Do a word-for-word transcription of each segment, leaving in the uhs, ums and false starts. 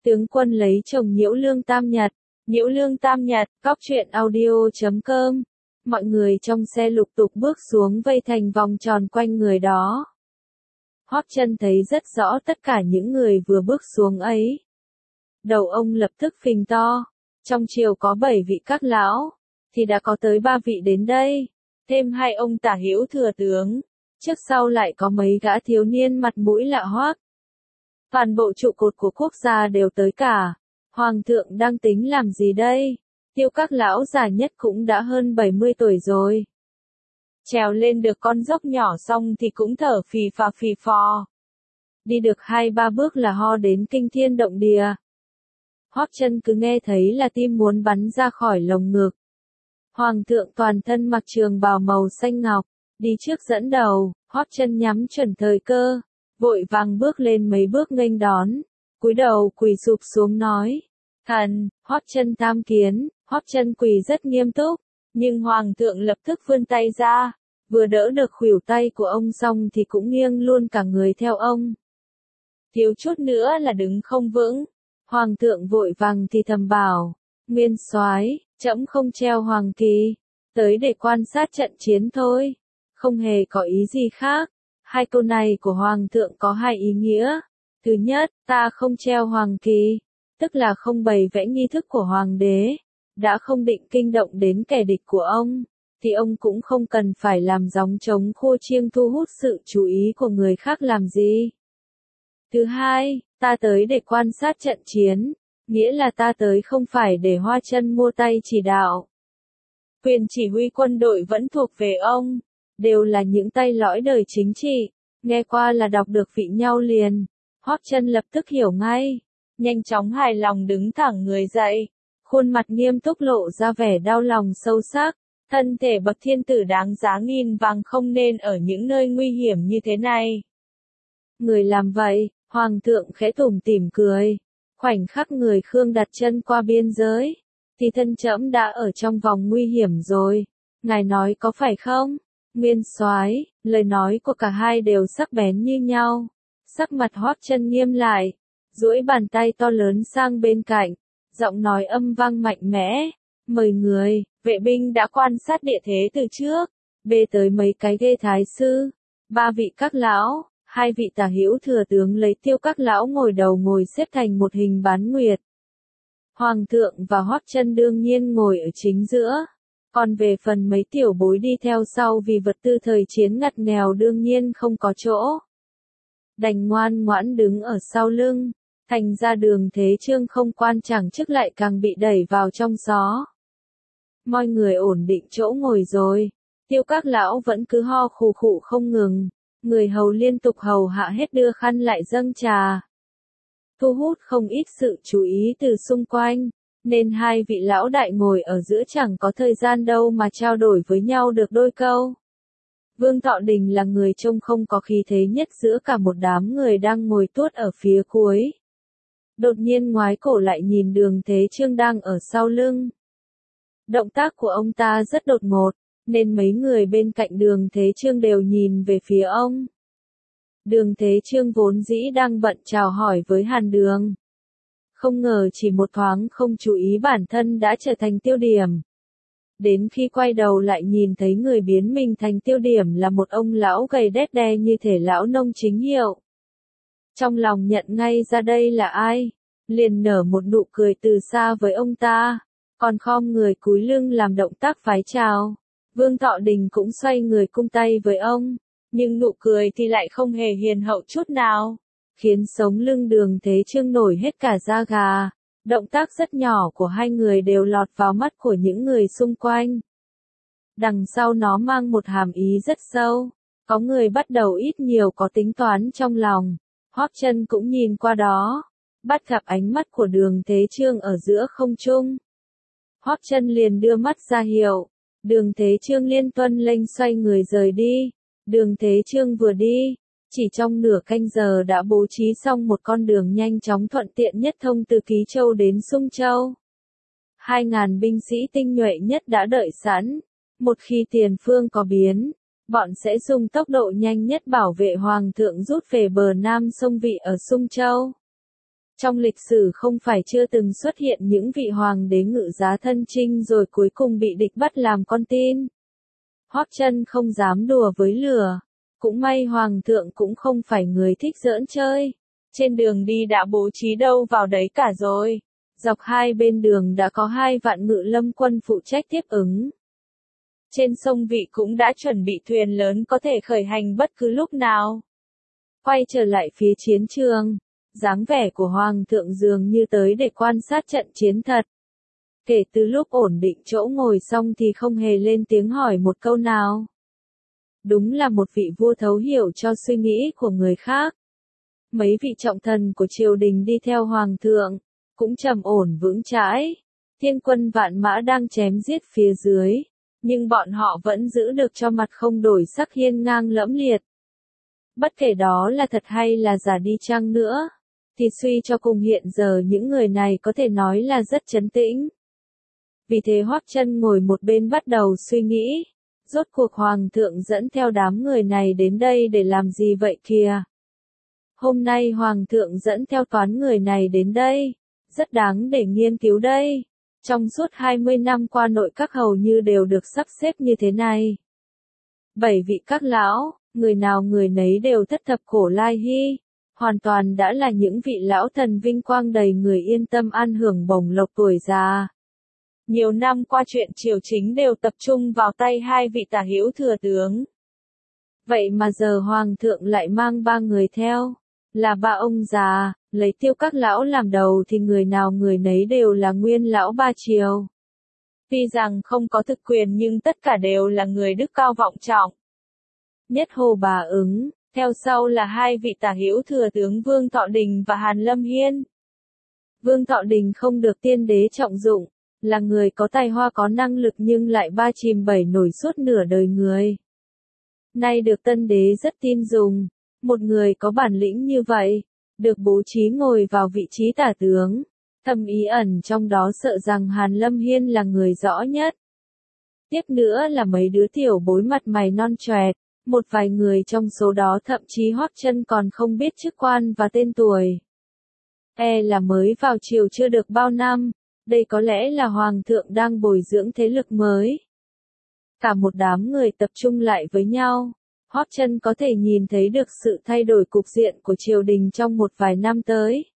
Tướng quân lấy chồng Nhiễu Lương Tam Nhật. Nhiễu Lương Tam Nhật, góc truyện audio chấm com. Mọi người trong xe lục tục bước xuống vây thành vòng tròn quanh người đó. Hoắc Chân thấy rất rõ tất cả những người vừa bước xuống ấy. Đầu ông lập tức phình to. Trong triều có bảy vị các lão, thì đã có tới ba vị đến đây. Thêm hai ông tả hữu thừa tướng. Trước sau lại có mấy gã thiếu niên mặt mũi lạ hoắc. Toàn bộ trụ cột của quốc gia đều tới cả. Hoàng thượng đang tính làm gì đây? Tiêu các lão già nhất cũng đã hơn bảy mươi tuổi rồi. Trèo lên được con dốc nhỏ xong thì cũng thở phì phà phì phò. Đi được hai ba bước là ho đến kinh thiên động địa. Hoắc Chân cứ nghe thấy là tim muốn bắn ra khỏi lồng ngực. Hoàng thượng toàn thân mặc trường bào màu xanh ngọc, đi trước dẫn đầu. Hoắc Chân nhắm chuẩn thời cơ, vội vàng bước lên mấy bước nghênh đón, cúi đầu quỳ sụp xuống nói: "Thần, Hoắc Chân tham kiến." Hoắc Chân quỳ rất nghiêm túc, nhưng hoàng thượng lập tức vươn tay ra, vừa đỡ được khuỷu tay của ông xong thì cũng nghiêng luôn cả người theo ông. Thiếu chút nữa là đứng không vững. Hoàng thượng vội vàng thì thầm bảo: "Nguyên soái, trẫm không treo hoàng kỳ, tới để quan sát trận chiến thôi, không hề có ý gì khác." Hai câu này của hoàng thượng có hai ý nghĩa. Thứ nhất, ta không treo hoàng kỳ, tức là không bày vẽ nghi thức của hoàng đế, đã không định kinh động đến kẻ địch của ông, thì ông cũng không cần phải làm gióng trống khua chiêng thu hút sự chú ý của người khác làm gì. Thứ hai, ta tới để quan sát trận chiến, nghĩa là ta tới không phải để Hoa Chân mua tay chỉ đạo. Quyền chỉ huy quân đội vẫn thuộc về ông, đều là những tay lõi đời chính trị, nghe qua là đọc được vị nhau liền. Hoắc Chân lập tức hiểu ngay, nhanh chóng hài lòng đứng thẳng người dậy, khuôn mặt nghiêm túc lộ ra vẻ đau lòng sâu sắc. Thân thể bậc thiên tử đáng giá nghìn vàng không nên ở những nơi nguy hiểm như thế này. Người làm vậy, hoàng thượng khẽ tủm tỉm cười. Khoảnh khắc người Khương đặt chân qua biên giới, thì thân trẫm đã ở trong vòng nguy hiểm rồi. Ngài nói có phải không? Nguyên soái, lời nói của cả hai đều sắc bén như nhau. Sắc mặt Hoắc Chân nghiêm lại, duỗi bàn tay to lớn sang bên cạnh, giọng nói âm vang mạnh mẽ: "Mời người, vệ binh đã quan sát địa thế từ trước, bê tới mấy cái ghê thái sư, ba vị các lão, hai vị tả hữu thừa tướng lấy Tiêu các lão ngồi đầu ngồi xếp thành một hình bán nguyệt. Hoàng thượng và Hoắc Chân đương nhiên ngồi ở chính giữa, còn về phần mấy tiểu bối đi theo sau vì vật tư thời chiến ngặt nghèo đương nhiên không có chỗ. Đành ngoan ngoãn đứng ở sau lưng, thành ra Đường Thế Chương không quan chẳng chức lại càng bị đẩy vào trong gió. Mọi người ổn định chỗ ngồi rồi, Tiêu các lão vẫn cứ ho khù khụ không ngừng, người hầu liên tục hầu hạ hết đưa khăn lại dâng trà. Thu hút không ít sự chú ý từ xung quanh, nên hai vị lão đại ngồi ở giữa chẳng có thời gian đâu mà trao đổi với nhau được đôi câu. Vương Thọ Đình là người trông không có khí thế nhất giữa cả một đám người đang ngồi tuốt ở phía cuối. Đột nhiên ngoái cổ lại nhìn Đường Thế Chương đang ở sau lưng. Động tác của ông ta rất đột ngột, nên mấy người bên cạnh Đường Thế Chương đều nhìn về phía ông. Đường Thế Chương vốn dĩ đang bận chào hỏi với Hàn Đường. Không ngờ chỉ một thoáng không chú ý bản thân đã trở thành tiêu điểm. Đến khi quay đầu lại nhìn thấy người biến mình thành tiêu điểm là một ông lão gầy đét đe như thể lão nông chính hiệu. Trong lòng nhận ngay ra đây là ai, liền nở một nụ cười từ xa với ông ta, còn khom người cúi lưng làm động tác vái chào. Vương Thọ Đình cũng xoay người cung tay với ông, nhưng nụ cười thì lại không hề hiền hậu chút nào, khiến sống lưng Đường Thế Chương nổi hết cả da gà. Động tác rất nhỏ của hai người đều lọt vào mắt của những người xung quanh. Đằng sau nó mang một hàm ý rất sâu, có người bắt đầu ít nhiều có tính toán trong lòng. Hoắc Chân cũng nhìn qua đó, bắt gặp ánh mắt của Đường Thế Chương ở giữa không trung. Hoắc Chân liền đưa mắt ra hiệu, Đường Thế Chương liên tuân lệnh xoay người rời đi. Đường Thế Chương vừa đi, chỉ trong nửa canh giờ đã bố trí xong một con đường nhanh chóng thuận tiện nhất thông từ Ký Châu đến Sung Châu. Hai ngàn binh sĩ tinh nhuệ nhất đã đợi sẵn, một khi tiền phương có biến, bọn sẽ dùng tốc độ nhanh nhất bảo vệ hoàng thượng rút về bờ nam sông Vị ở Sung Châu. Trong lịch sử không phải chưa từng xuất hiện những vị hoàng đế ngự giá thân chinh rồi cuối cùng bị địch bắt làm con tin. Hoắc Trân không dám đùa với lửa. Cũng may hoàng thượng cũng không phải người thích giỡn chơi. Trên đường đi đã bố trí đâu vào đấy cả rồi. Dọc hai bên đường đã có hai vạn ngự lâm quân phụ trách tiếp ứng. Trên sông Vị cũng đã chuẩn bị thuyền lớn có thể khởi hành bất cứ lúc nào. Quay trở lại phía chiến trường, dáng vẻ của hoàng thượng dường như tới để quan sát trận chiến thật. Kể từ lúc ổn định chỗ ngồi xong thì không hề lên tiếng hỏi một câu nào. Đúng là một vị vua thấu hiểu cho suy nghĩ của người khác. Mấy vị trọng thần của triều đình đi theo hoàng thượng, cũng trầm ổn vững chãi. Thiên quân vạn mã đang chém giết phía dưới, nhưng bọn họ vẫn giữ được cho mặt không đổi sắc hiên ngang lẫm liệt. Bất kể đó là thật hay là giả đi chăng nữa, thì suy cho cùng hiện giờ những người này có thể nói là rất trấn tĩnh. Vì thế Hoắc Trân ngồi một bên bắt đầu suy nghĩ, rốt cuộc hoàng thượng dẫn theo đám người này đến đây để làm gì vậy kìa? Hôm nay hoàng thượng dẫn theo toán người này đến đây, rất đáng để nghiên cứu đây. Trong suốt hai mươi năm qua nội các hầu như đều được sắp xếp như thế này. Bảy vị các lão, người nào người nấy đều thất thập cổ lai hy, hoàn toàn đã là những vị lão thần vinh quang đầy người yên tâm an hưởng bổng lộc tuổi già. Nhiều năm qua chuyện triều chính đều tập trung vào tay hai vị tả hữu thừa tướng. Vậy mà giờ hoàng thượng lại mang ba người theo, là ba ông già, lấy Tiêu các lão làm đầu thì người nào người nấy đều là nguyên lão ba triều. Tuy rằng không có thực quyền nhưng tất cả đều là người đức cao vọng trọng. Nhất Hồ Bà Ứng, theo sau là hai vị tả hữu thừa tướng Vương Thọ Đình và Hàn Lâm Hiên. Vương Thọ Đình không được tiên đế trọng dụng, là người có tài hoa có năng lực nhưng lại ba chìm bảy nổi suốt nửa đời người. Nay được tân đế rất tin dùng, một người có bản lĩnh như vậy, được bố trí ngồi vào vị trí tả tướng, thầm ý ẩn trong đó sợ rằng Hàn Lâm Hiên là người rõ nhất. Tiếp nữa là mấy đứa tiểu bối mặt mày non choẹt, một vài người trong số đó thậm chí Hoắc Trân còn không biết chức quan và tên tuổi. E là mới vào triều chưa được bao năm, đây có lẽ là hoàng thượng đang bồi dưỡng thế lực mới. Cả một đám người tập trung lại với nhau, Hoắc Trân có thể nhìn thấy được sự thay đổi cục diện của triều đình trong một vài năm tới.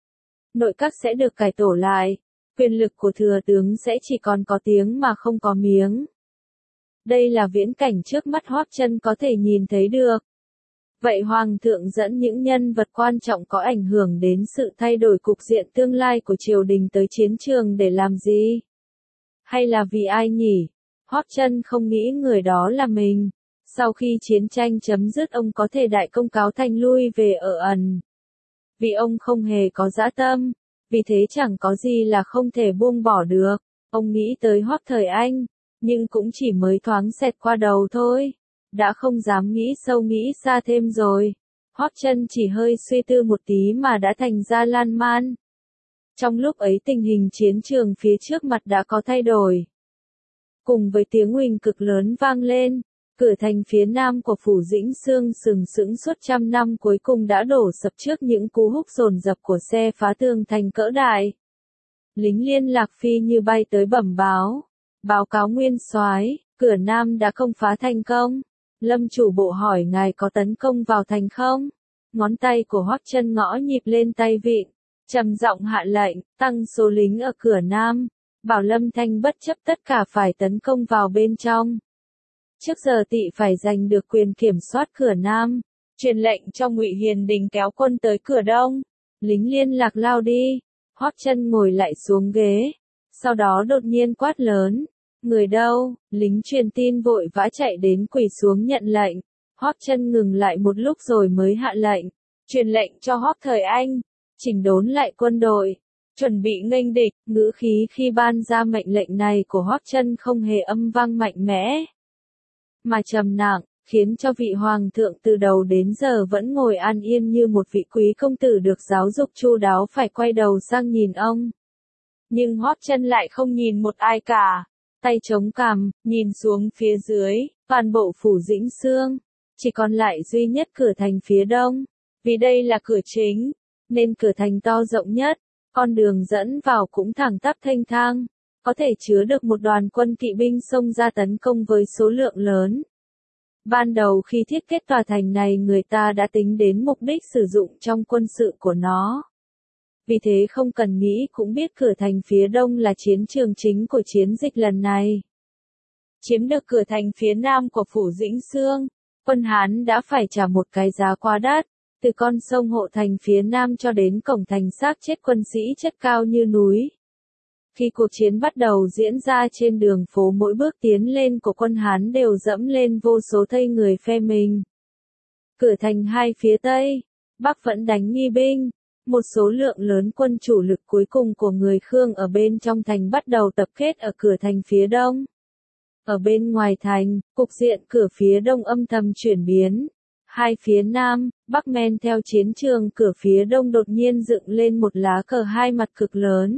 Nội các sẽ được cải tổ lại, quyền lực của thừa tướng sẽ chỉ còn có tiếng mà không có miếng. Đây là viễn cảnh trước mắt Hoắc Trân có thể nhìn thấy được. Vậy hoàng thượng dẫn những nhân vật quan trọng có ảnh hưởng đến sự thay đổi cục diện tương lai của triều đình tới chiến trường để làm gì? Hay là vì ai nhỉ? Hoắc Trân không nghĩ người đó là mình. Sau khi chiến tranh chấm dứt ông có thể đại công cáo thành lui về ở ẩn. Vì ông không hề có dã tâm, vì thế chẳng có gì là không thể buông bỏ được. Ông nghĩ tới Hoắc Thời Anh, nhưng cũng chỉ mới thoáng xẹt qua đầu thôi. Đã không dám nghĩ sâu nghĩ xa thêm rồi. Hoắc Trân chỉ hơi suy tư một tí mà đã thành ra lan man. Trong lúc ấy tình hình chiến trường phía trước mặt đã có thay đổi. Cùng với tiếng huỳnh cực lớn vang lên, cửa thành phía nam của phủ Dĩnh Xương sừng sững suốt trăm năm cuối cùng đã đổ sập trước những cú húc dồn dập của xe phá tường thành cỡ đại. Lính liên lạc phi như bay tới bẩm báo. Báo cáo nguyên soái, cửa nam đã công phá thành công. Lâm chủ bộ hỏi ngài có tấn công vào thành không? Ngón tay của Hoắc Trân ngõ nhịp lên tay vịn, trầm giọng hạ lệnh, tăng số lính ở cửa nam, bảo Lâm Thanh bất chấp tất cả phải tấn công vào bên trong. Trước giờ tỵ phải giành được quyền kiểm soát cửa nam, truyền lệnh cho Ngụy Hiền Đình kéo quân tới cửa đông. Lính liên lạc lao đi. Hoắc Trân ngồi lại xuống ghế, sau đó đột nhiên quát lớn. Người đâu? Lính truyền tin vội vã chạy đến quỳ xuống nhận lệnh. Hoắc Trân ngừng lại một lúc rồi mới hạ lệnh, truyền lệnh cho Hoắc Thời Anh, chỉnh đốn lại quân đội, chuẩn bị nghênh địch. Ngữ khí khi ban ra mệnh lệnh này của Hoắc Trân không hề âm vang mạnh mẽ, mà trầm nặng, khiến cho vị hoàng thượng từ đầu đến giờ vẫn ngồi an yên như một vị quý công tử được giáo dục chu đáo phải quay đầu sang nhìn ông. Nhưng Hoắc Trân lại không nhìn một ai cả. Tay chống cằm, nhìn xuống phía dưới, toàn bộ phủ Dĩnh Xương, chỉ còn lại duy nhất cửa thành phía đông, vì đây là cửa chính, nên cửa thành to rộng nhất, con đường dẫn vào cũng thẳng tắp thênh thang, có thể chứa được một đoàn quân kỵ binh xông ra tấn công với số lượng lớn. Ban đầu khi thiết kế tòa thành này người ta đã tính đến mục đích sử dụng trong quân sự của nó. Vì thế không cần nghĩ cũng biết cửa thành phía đông là chiến trường chính của chiến dịch lần này. Chiếm được cửa thành phía nam của phủ Dĩnh Xương, quân Hán đã phải trả một cái giá quá đắt, từ con sông hộ thành phía nam cho đến cổng thành xác chết quân sĩ chất cao như núi. Khi cuộc chiến bắt đầu diễn ra trên đường phố mỗi bước tiến lên của quân Hán đều dẫm lên vô số thây người phe mình. Cửa thành hai phía Tây, Bắc vẫn đánh nghi binh. Một số lượng lớn quân chủ lực cuối cùng của người Khương ở bên trong thành bắt đầu tập kết ở cửa thành phía đông. Ở bên ngoài thành, cục diện cửa phía đông âm thầm chuyển biến. Hai phía nam, bắc men theo chiến trường cửa phía đông đột nhiên dựng lên một lá cờ hai mặt cực lớn.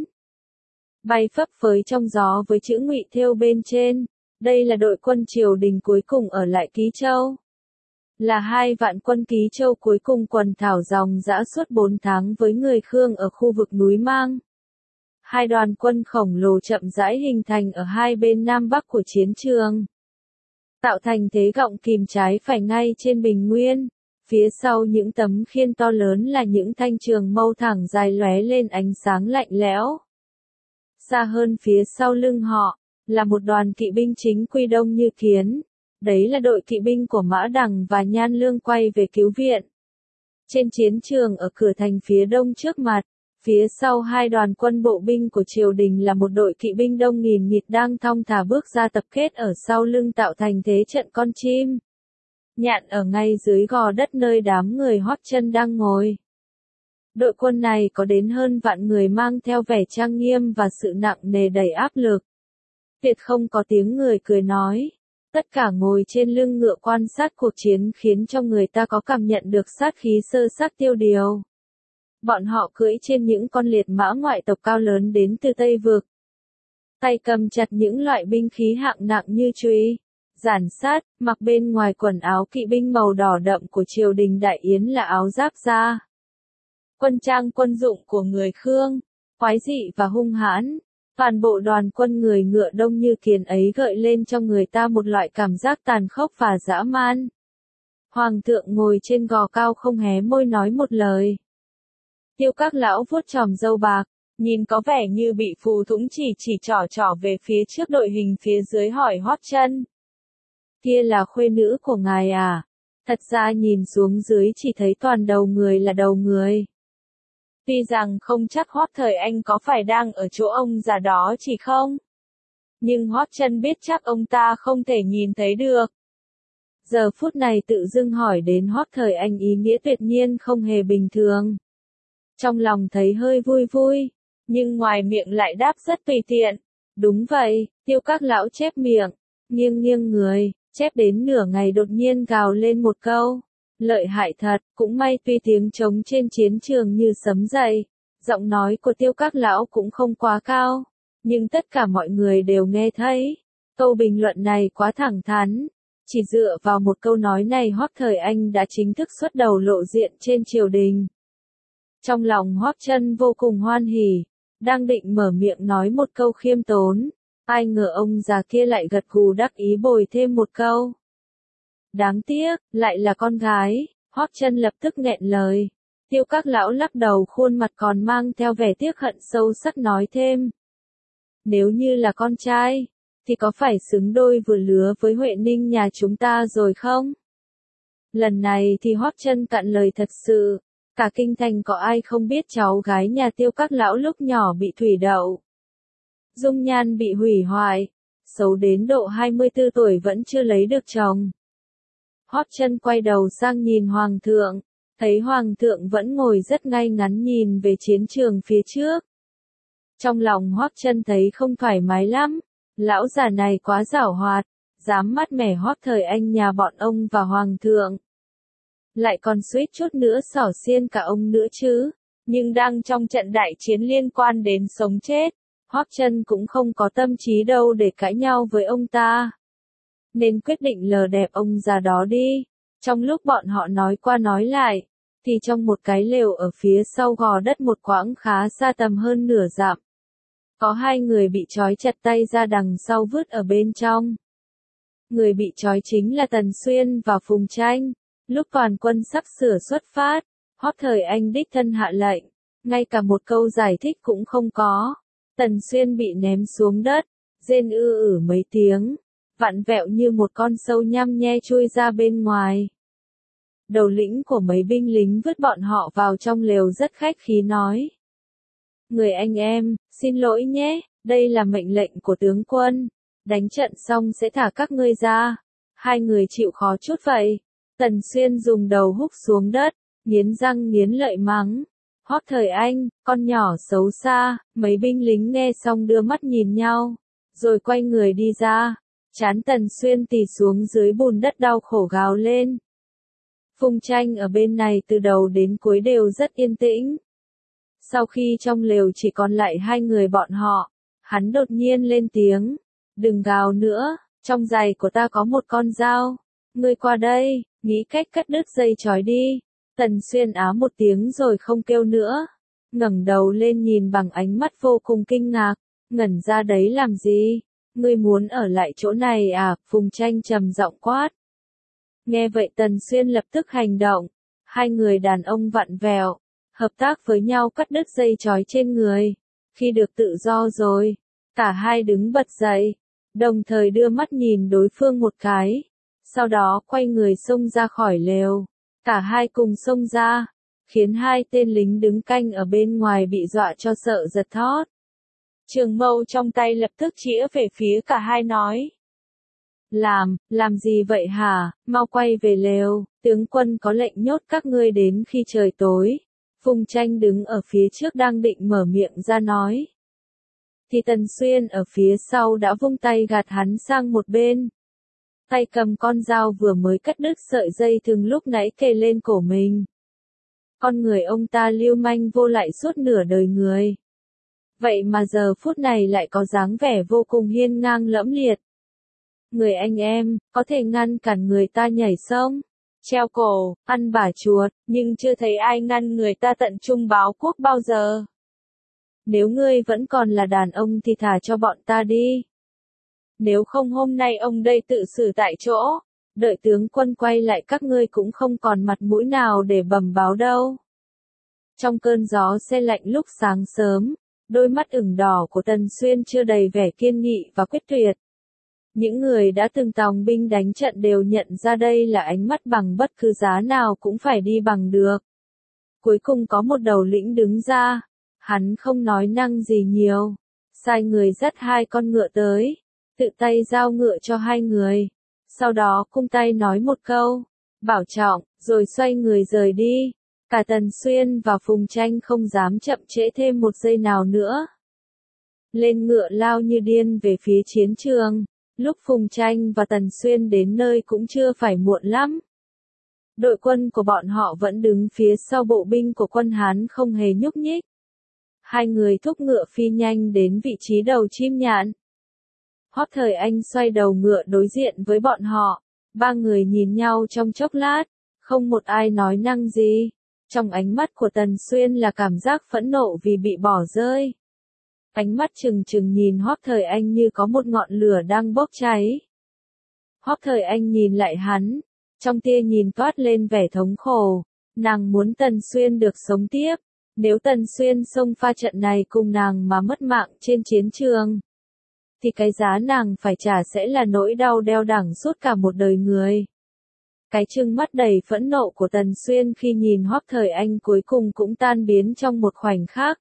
Bay phấp phới trong gió với chữ Ngụy thêu bên trên. Đây là đội quân triều đình cuối cùng ở lại Ký Châu. Là hai vạn quân Ký Châu cuối cùng quần thảo dòng dã suốt bốn tháng với người Khương ở khu vực núi Mang. Hai đoàn quân khổng lồ chậm rãi hình thành ở hai bên nam bắc của chiến trường. Tạo thành thế gọng kìm trái phải ngay trên bình nguyên. Phía sau những tấm khiên to lớn là những thanh trường mâu thẳng dài lóe lên ánh sáng lạnh lẽo. Xa hơn phía sau lưng họ, là một đoàn kỵ binh chính quy đông như kiến. Đấy là đội kỵ binh của Mã Đằng và Nhan Lương quay về cứu viện. Trên chiến trường ở cửa thành phía đông trước mặt, phía sau hai đoàn quân bộ binh của triều đình là một đội kỵ binh đông nghìn nghịt đang thong thả bước ra tập kết ở sau lưng tạo thành thế trận con chim. Nhạn ở ngay dưới gò đất nơi đám người Hoắc Chân đang ngồi. Đội quân này có đến hơn vạn người mang theo vẻ trang nghiêm và sự nặng nề đầy áp lực. Tuyệt không có tiếng người cười nói. Tất cả ngồi trên lưng ngựa quan sát cuộc chiến khiến cho người ta có cảm nhận được sát khí sơ xác tiêu điều. Bọn họ cưỡi trên những con liệt mã ngoại tộc cao lớn đến từ Tây Vực. Tay cầm chặt những loại binh khí hạng nặng như chùy, giản sát, mặc bên ngoài quần áo kỵ binh màu đỏ đậm của triều đình Đại Yến là áo giáp da. Quân trang quân dụng của người Khương, quái dị và hung hãn. Toàn bộ đoàn quân người ngựa đông như kiến ấy gợi lên trong người ta một loại cảm giác tàn khốc và dã man. Hoàng thượng ngồi trên gò cao không hé môi nói một lời. Tiêu Các lão vuốt chòm râu bạc, nhìn có vẻ như bị phù thủng chỉ chỉ trỏ trỏ về phía trước đội hình phía dưới hỏi Hoắc Chân. Kia là khuê nữ của ngài à? Thật ra nhìn xuống dưới chỉ thấy toàn đầu người là đầu người. Tuy rằng không chắc Hoắc Thời Anh có phải đang ở chỗ ông già đó chỉ không? Nhưng Hoắc Chân biết chắc ông ta không thể nhìn thấy được. Giờ phút này tự dưng hỏi đến Hoắc Thời Anh ý nghĩa tuyệt nhiên không hề bình thường. Trong lòng thấy hơi vui vui, nhưng ngoài miệng lại đáp rất tùy tiện. Đúng vậy, Tiêu Các lão chép miệng, nghiêng nghiêng người, chép đến nửa ngày đột nhiên gào lên một câu. Lợi hại thật, cũng may tuy tiếng trống trên chiến trường như sấm dậy, giọng nói của Tiêu Các lão cũng không quá cao, nhưng tất cả mọi người đều nghe thấy. Câu bình luận này quá thẳng thắn, chỉ dựa vào một câu nói này Hoắc Thời Anh đã chính thức xuất đầu lộ diện trên triều đình. Trong lòng Hoắc Chân vô cùng hoan hỉ, đang định mở miệng nói một câu khiêm tốn, ai ngờ ông già kia lại gật gù đắc ý bồi thêm một câu. Đáng tiếc, lại là con gái, Hoắc Chân lập tức nghẹn lời. Tiêu Các lão lắc đầu khuôn mặt còn mang theo vẻ tiếc hận sâu sắc nói thêm. Nếu như là con trai, thì có phải xứng đôi vừa lứa với Huệ Ninh nhà chúng ta rồi không? Lần này thì Hoắc Chân cạn lời thật sự, cả kinh thành có ai không biết cháu gái nhà Tiêu Các lão lúc nhỏ bị thủy đậu. Dung nhan bị hủy hoại, xấu đến độ hai mươi tư tuổi vẫn chưa lấy được chồng. Hoắc Chân quay đầu sang nhìn Hoàng thượng, thấy Hoàng thượng vẫn ngồi rất ngay ngắn nhìn về chiến trường phía trước. Trong lòng Hoắc Chân thấy không thoải mái lắm, lão già này quá giảo hoạt, dám mát mẻ Hoắc Thời Anh nhà bọn ông và Hoàng thượng. Lại còn suýt chút nữa xỏ xiên cả ông nữa chứ, nhưng đang trong trận đại chiến liên quan đến sống chết, Hoắc Chân cũng không có tâm trí đâu để cãi nhau với ông ta. Nên quyết định lờ đẹp ông già đó đi. Trong lúc bọn họ nói qua nói lại, thì trong một cái lều ở phía sau gò đất một quãng khá xa tầm hơn nửa dặm. Có hai người bị trói chặt tay ra đằng sau vứt ở bên trong. Người bị trói chính là Tần Xuyên và Phùng Tranh. Lúc toàn quân sắp sửa xuất phát, Hoắc Thời Anh đích thân hạ lệnh, ngay cả một câu giải thích cũng không có. Tần Xuyên bị ném xuống đất, rên ư ử mấy tiếng, vặn vẹo như một con sâu nhăm nhe chui ra bên ngoài. Đầu lĩnh của mấy binh lính vứt bọn họ vào trong lều rất khách khí nói. Người anh em, xin lỗi nhé, đây là mệnh lệnh của tướng quân. Đánh trận xong sẽ thả các ngươi ra. Hai người chịu khó chút vậy. Tần Xuyên dùng đầu húc xuống đất, nghiến răng nghiến lợi mắng. Hoắc Thời Anh, con nhỏ xấu xa. Mấy binh lính nghe xong đưa mắt nhìn nhau, rồi quay người đi ra. Trán Tần Xuyên tì xuống dưới bùn đất đau khổ gào lên. Phùng Tranh ở bên này từ đầu đến cuối đều rất yên tĩnh. Sau khi trong lều chỉ còn lại hai người bọn họ, hắn đột nhiên lên tiếng. Đừng gào nữa, trong giày của ta có một con dao. Ngươi qua đây, nghĩ cách cắt đứt dây trói đi. Tần Xuyên á một tiếng rồi không kêu nữa. Ngẩng đầu lên nhìn bằng ánh mắt vô cùng kinh ngạc. Ngẩn ra đấy làm gì? Ngươi muốn ở lại chỗ này à? Phùng Tranh trầm giọng quát. Nghe vậy Tần Xuyên lập tức hành động. Hai người đàn ông vặn vẹo, hợp tác với nhau cắt đứt dây trói trên người. Khi được tự do rồi, cả hai đứng bật dậy, đồng thời đưa mắt nhìn đối phương một cái. Sau đó quay người xông ra khỏi lều. Cả hai cùng xông ra, khiến hai tên lính đứng canh ở bên ngoài bị dọa cho sợ giật thót. Trường mâu trong tay lập tức chĩa về phía cả hai nói. Làm, làm gì vậy hả? Mau quay về lều, tướng quân có lệnh nhốt các ngươi đến khi trời tối. Phùng Tranh đứng ở phía trước đang định mở miệng ra nói. Thì Tần Xuyên ở phía sau đã vung tay gạt hắn sang một bên. Tay cầm con dao vừa mới cắt đứt sợi dây thừng lúc nãy kề lên cổ mình. Con người ông ta lưu manh vô lại suốt nửa đời người. Vậy mà giờ phút này lại có dáng vẻ vô cùng hiên ngang lẫm liệt. Người anh em, có thể ngăn cản người ta nhảy sông, treo cổ, ăn bả chuột, nhưng chưa thấy ai ngăn người ta tận trung báo quốc bao giờ. Nếu ngươi vẫn còn là đàn ông thì thả cho bọn ta đi. Nếu không hôm nay ông đây tự xử tại chỗ, đợi tướng quân quay lại các ngươi cũng không còn mặt mũi nào để bẩm báo đâu. Trong cơn gió se lạnh lúc sáng sớm, đôi mắt ửng đỏ của Tần Xuyên chưa đầy vẻ kiên nghị và quyết tuyệt. Những người đã từng tòng binh đánh trận đều nhận ra đây là ánh mắt bằng bất cứ giá nào cũng phải đi bằng được. Cuối cùng có một đầu lĩnh đứng ra, hắn không nói năng gì nhiều, sai người dắt hai con ngựa tới, tự tay giao ngựa cho hai người, sau đó cung tay nói một câu, bảo trọng, rồi xoay người rời đi. Cả Tần Xuyên và Phùng Tranh không dám chậm trễ thêm một giây nào nữa. Lên ngựa lao như điên về phía chiến trường. Lúc Phùng Tranh và Tần Xuyên đến nơi cũng chưa phải muộn lắm. Đội quân của bọn họ vẫn đứng phía sau bộ binh của quân Hán không hề nhúc nhích. Hai người thúc ngựa phi nhanh đến vị trí đầu chim nhạn. Hoắc Thời Anh xoay đầu ngựa đối diện với bọn họ. Ba người nhìn nhau trong chốc lát, không một ai nói năng gì. Trong ánh mắt của Tần Xuyên là cảm giác phẫn nộ vì bị bỏ rơi. Ánh mắt trừng trừng nhìn Hoắc Thời Anh như có một ngọn lửa đang bốc cháy. Hoắc Thời Anh nhìn lại hắn, trong tia nhìn toát lên vẻ thống khổ. Nàng muốn Tần Xuyên được sống tiếp. Nếu Tần Xuyên xông pha trận này cùng nàng mà mất mạng trên chiến trường, thì cái giá nàng phải trả sẽ là nỗi đau đeo đẳng suốt cả một đời người. Cái trừng mắt đầy phẫn nộ của Tần Xuyên khi nhìn Hoắc Thời Anh cuối cùng cũng tan biến trong một khoảnh khắc.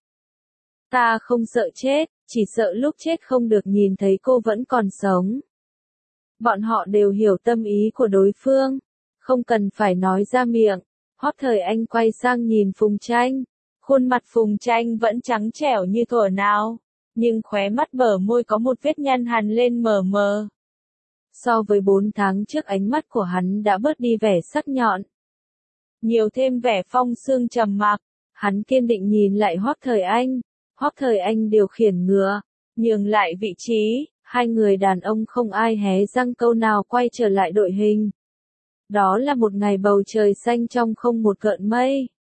Ta không sợ chết, chỉ sợ lúc chết không được nhìn thấy cô vẫn còn sống. Bọn họ đều hiểu tâm ý của đối phương, không cần phải nói ra miệng. Hoắc Thời Anh quay sang nhìn Phùng Tranh, khuôn mặt Phùng Tranh vẫn trắng trẻo như thuở nào, nhưng khóe mắt bờ môi có một vết nhăn hằn lên mờ mờ. So với bốn tháng trước ánh mắt của hắn đã bớt đi vẻ sắc nhọn, nhiều thêm vẻ phong sương trầm mặc. Hắn kiên định nhìn lại Hoắc Thời Anh. Hoắc Thời Anh điều khiển ngựa, nhường lại vị trí, hai người đàn ông không ai hé răng câu nào quay trở lại đội hình. Đó là một ngày bầu trời xanh trong không một gợn mây.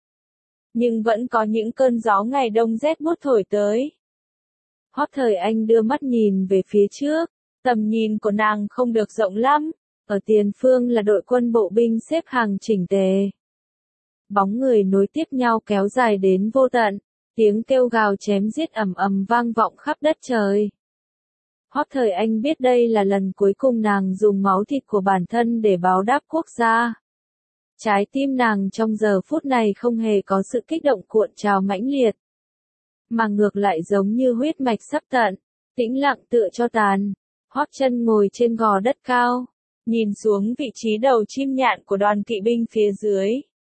nhưng vẫn có những cơn gió ngày đông rét buốt thổi tới. Hoắc Thời Anh đưa mắt nhìn về phía trước, tầm nhìn của nàng không được rộng lắm, ở tiền phương là đội quân bộ binh xếp hàng chỉnh tề. Bóng người nối tiếp nhau kéo dài đến vô tận, tiếng kêu gào chém giết ầm ầm vang vọng khắp đất trời. Hoắc Thời Anh biết đây là lần cuối cùng nàng dùng máu thịt của bản thân để báo đáp quốc gia. Trái tim nàng trong giờ phút này không hề có sự kích động cuộn trào mãnh liệt, mà ngược lại giống như huyết mạch sắp tận, tĩnh lặng tựa cho tàn. Hoắc Chân ngồi trên gò đất cao, nhìn xuống vị trí đầu chim nhạn của đoàn kỵ binh phía dưới.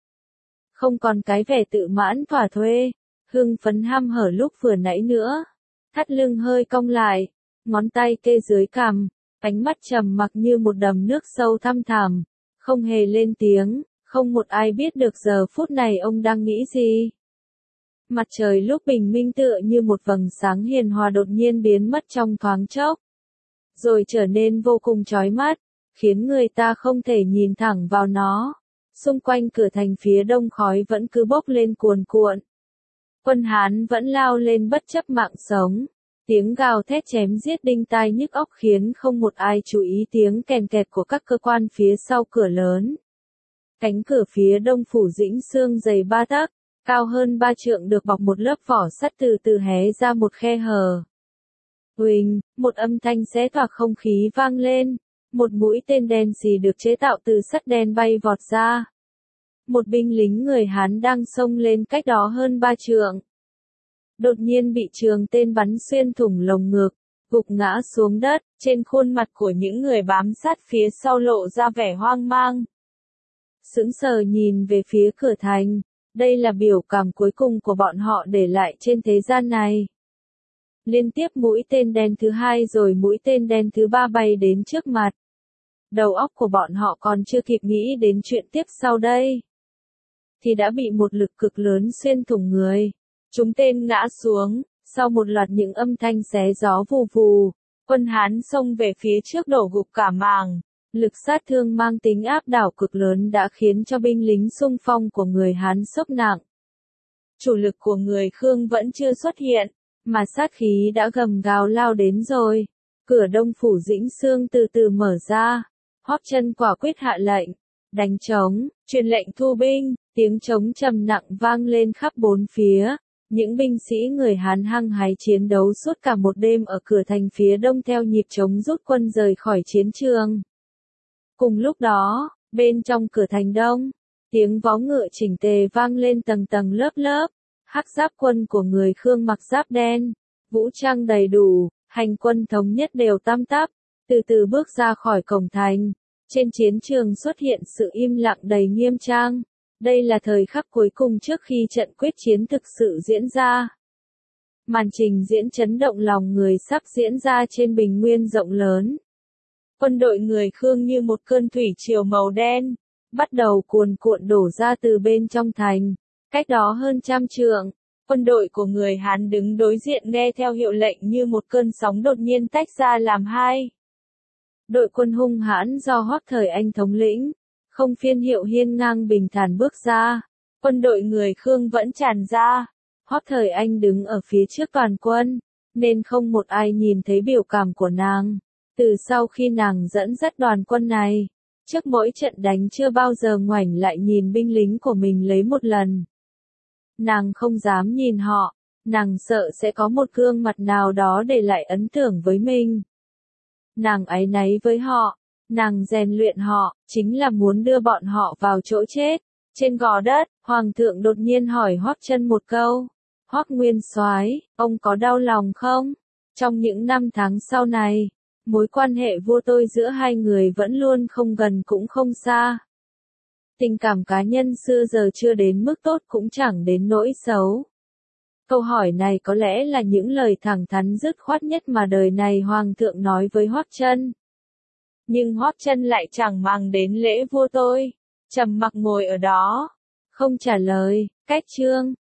Không còn cái vẻ tự mãn thỏa thuê, hưng phấn ham hở lúc vừa nãy nữa. Thắt lưng hơi cong lại, ngón tay kê dưới cằm, ánh mắt trầm mặc như một đầm nước sâu thăm thẳm, không hề lên tiếng, không một ai biết được giờ phút này ông đang nghĩ gì. Mặt trời lúc bình minh tựa như một vầng sáng hiền hòa đột nhiên biến mất trong thoáng chốc, rồi trở nên vô cùng chói mắt, khiến người ta không thể nhìn thẳng vào nó. Xung quanh cửa thành phía đông khói vẫn cứ bốc lên cuồn cuộn. Quân Hán vẫn lao lên bất chấp mạng sống. Tiếng gào thét chém giết đinh tai nhức óc khiến không một ai chú ý tiếng kèn kẹt của các cơ quan phía sau cửa lớn. Cánh cửa phía đông phủ Dĩnh Xương dày ba tấc, cao hơn ba trượng được bọc một lớp vỏ sắt từ từ hé ra một khe hở. Huỳnh, một âm thanh xé toạc không khí vang lên, một mũi tên đen xì được chế tạo từ sắt đen bay vọt ra. Một binh lính người Hán đang xông lên cách đó hơn ba trượng. Đột nhiên bị trường tên bắn xuyên thủng lồng ngực, gục ngã xuống đất, trên khuôn mặt của những người bám sát phía sau lộ ra vẻ hoang mang. Sững sờ nhìn về phía cửa thành, đây là biểu cảm cuối cùng của bọn họ để lại trên thế gian này. Liên tiếp mũi tên đen thứ hai rồi mũi tên đen thứ ba bay đến trước mặt. Đầu óc của bọn họ còn chưa kịp nghĩ đến chuyện tiếp sau đây, thì đã bị một lực cực lớn xuyên thủng người. Chúng tên ngã xuống, sau một loạt những âm thanh xé gió vù vù, quân Hán xông về phía trước đổ gục cả màng. Lực sát thương mang tính áp đảo cực lớn đã khiến cho binh lính xung phong của người Hán sốc nặng. Chủ lực của người Khương vẫn chưa xuất hiện, mà sát khí đã gầm gào lao đến rồi. Cửa đông phủ Dĩnh Xương từ từ mở ra. Hoắc Chân quả quyết hạ lệnh, đánh trống, truyền lệnh thu binh, tiếng trống trầm nặng vang lên khắp bốn phía. Những binh sĩ người Hán hăng hái chiến đấu suốt cả một đêm ở cửa thành phía đông theo nhịp trống rút quân rời khỏi chiến trường. Cùng lúc đó, bên trong cửa thành đông, tiếng vó ngựa chỉnh tề vang lên tầng tầng lớp lớp. Hắc giáp quân của người Khương mặc giáp đen, vũ trang đầy đủ, hành quân thống nhất đều tăm tắp, từ từ bước ra khỏi cổng thành. Trên chiến trường xuất hiện sự im lặng đầy nghiêm trang. Đây là thời khắc cuối cùng trước khi trận quyết chiến thực sự diễn ra. Màn trình diễn chấn động lòng người sắp diễn ra trên bình nguyên rộng lớn. Quân đội người Khương như một cơn thủy triều màu đen, bắt đầu cuồn cuộn đổ ra từ bên trong thành. Cách đó hơn trăm trượng, quân đội của người Hán đứng đối diện nghe theo hiệu lệnh như một cơn sóng đột nhiên tách ra làm hai. Đội quân hung hãn do Hoắc Thời Anh thống lĩnh, không phiên hiệu hiên ngang bình thản bước ra. Quân đội người Khương vẫn tràn ra. Hoắc Thời Anh đứng ở phía trước toàn quân, nên không một ai nhìn thấy biểu cảm của nàng. Từ sau khi nàng dẫn dắt đoàn quân này, trước mỗi trận đánh chưa bao giờ ngoảnh lại nhìn binh lính của mình lấy một lần. Nàng không dám nhìn họ, nàng sợ sẽ có một gương mặt nào đó để lại ấn tượng với mình. Nàng áy náy với họ, nàng rèn luyện họ, chính là muốn đưa bọn họ vào chỗ chết. Trên gò đất, Hoàng thượng đột nhiên hỏi Hoắc Chân một câu. Hoắc Nguyên Soái, ông có đau lòng không? Trong những năm tháng sau này, mối quan hệ vua tôi giữa hai người vẫn luôn không gần cũng không xa. Tình cảm cá nhân xưa giờ chưa đến mức tốt cũng chẳng đến nỗi xấu. Câu hỏi này có lẽ là những lời thẳng thắn dứt khoát nhất mà đời này Hoàng thượng nói với Hoắc Chân. Nhưng Hoắc Chân lại chẳng màng đến lễ vua tôi, trầm mặc ngồi ở đó, không trả lời. Cách chương